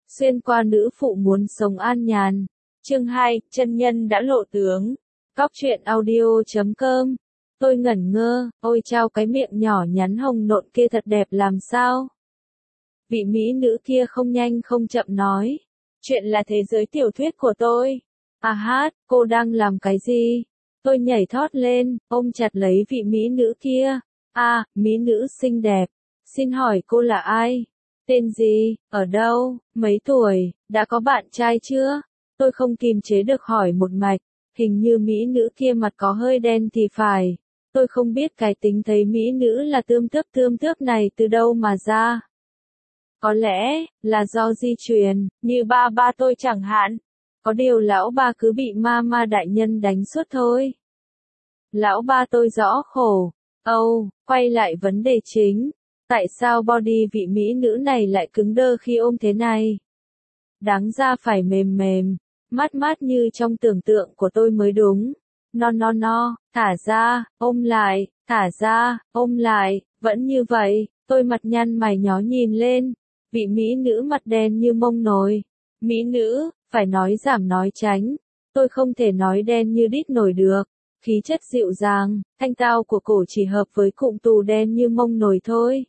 xuyên qua nữ phụ muốn sống an nhàn. Chương 2, chân nhân đã lộ tướng. Cóc truyện audio.com. Tôi ngẩn ngơ, ôi chao, cái miệng nhỏ nhắn hồng nộn kia thật đẹp làm sao? Vị mỹ nữ kia không nhanh không chậm nói. Chuyện là thế giới tiểu thuyết của tôi. À hát, cô đang làm cái gì? Tôi nhảy thót lên, ôm chặt lấy vị mỹ nữ kia. À, mỹ nữ xinh đẹp. Xin hỏi cô là ai? Tên gì? Ở đâu? Mấy tuổi? Đã có bạn trai chưa? Tôi không kìm chế được hỏi một mạch. Hình như mỹ nữ kia mặt có hơi đen thì phải. Tôi không biết cái tính thấy mỹ nữ là tươm tướp này từ đâu mà ra. Có lẽ là do di truyền, như ba tôi chẳng hạn. Có điều lão ba cứ bị ma đại nhân đánh suốt thôi. Lão ba tôi rõ khổ. Quay lại vấn đề chính. Tại sao body vị mỹ nữ này lại cứng đơ khi ôm thế này? Đáng ra phải mềm mềm, mát như trong tưởng tượng của tôi mới đúng. No, thả ra, ôm lại, thả ra, ôm lại, vẫn như vậy. Tôi mặt nhăn mày nhó nhìn lên. Vị mỹ nữ mặt đen như mông nồi. Mỹ nữ, phải nói giảm nói tránh. Tôi không thể nói đen như đít nổi được. Khí chất dịu dàng, thanh tao của cổ chỉ hợp với cụm từ đen như mông nồi thôi.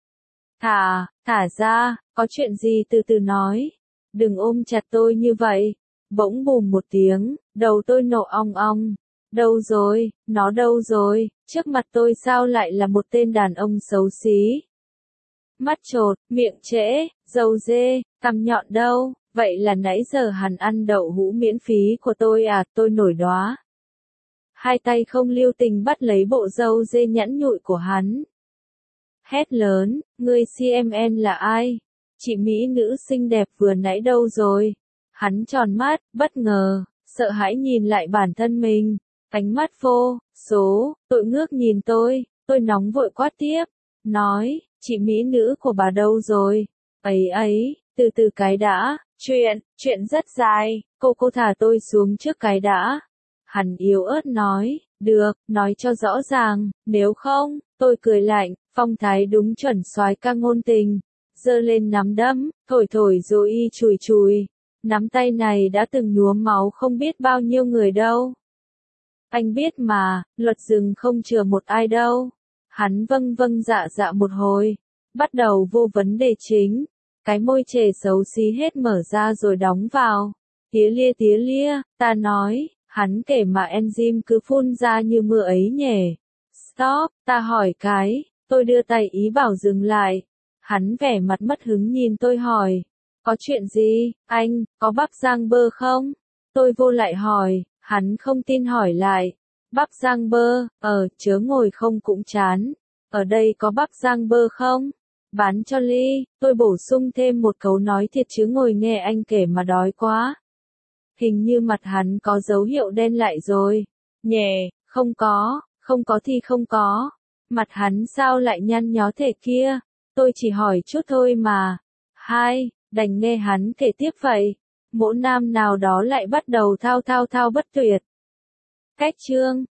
Thả ra, có chuyện gì từ từ nói. Đừng ôm chặt tôi như vậy. Bỗng bùm một tiếng, đầu tôi nổ ong ong. Đâu rồi, nó đâu rồi, trước mặt tôi sao lại là một tên đàn ông xấu xí. Mắt trột, miệng trễ, râu dê, cằm nhọn đâu, vậy là nãy giờ hắn ăn đậu hũ miễn phí của tôi à, tôi nổi đoá. Hai tay không lưu tình bắt lấy bộ râu dê nhẵn nhụi của hắn. Hét lớn, ngươi CMN là ai? Chị mỹ nữ xinh đẹp vừa nãy đâu rồi? Hắn tròn mắt, bất ngờ, sợ hãi nhìn lại bản thân mình. Ánh mắt vô số, tội ngước nhìn tôi nóng vội quát tiếp. Nói, chị mỹ nữ của bà đâu rồi? Ấy, từ từ cái đã, chuyện rất dài, cô thả tôi xuống trước cái đã. Hắn yếu ớt nói, được, nói cho rõ ràng, nếu không, tôi cười lạnh, phong thái đúng chuẩn soái ca ngôn tình. Giơ lên nắm đấm, thổi rồi y chùi. Nắm tay này đã từng nhuốm máu không biết bao nhiêu người đâu. Anh biết mà, luật rừng không chừa một ai đâu. Hắn vâng dạ một hồi. Bắt đầu vô vấn đề chính. Cái môi trẻ xấu xí hết mở ra rồi đóng vào. Tía lia, ta nói, hắn kể mà enzyme cứ phun ra như mưa ấy nhỉ. Stop, ta hỏi cái, tôi đưa tay ý bảo dừng lại. Hắn vẻ mặt mất hứng nhìn tôi hỏi. Có chuyện gì, anh, có bắp rang bơ không? Tôi vô lại hỏi, hắn không tin hỏi lại. Bắp rang bơ, chớ ngồi không cũng chán. Ở đây có bắp rang bơ không? Bán cho ly, tôi bổ sung thêm một câu nói thiệt chứ ngồi nghe anh kể mà đói quá. Hình như mặt hắn có dấu hiệu đen lại rồi. Nhè, không có thì không có. Mặt hắn sao lại nhăn nhó thế kia? Tôi chỉ hỏi chút thôi mà. Đành nghe hắn kể tiếp vậy. Mỗ nam nào đó lại bắt đầu thao bất tuyệt. Cách chương,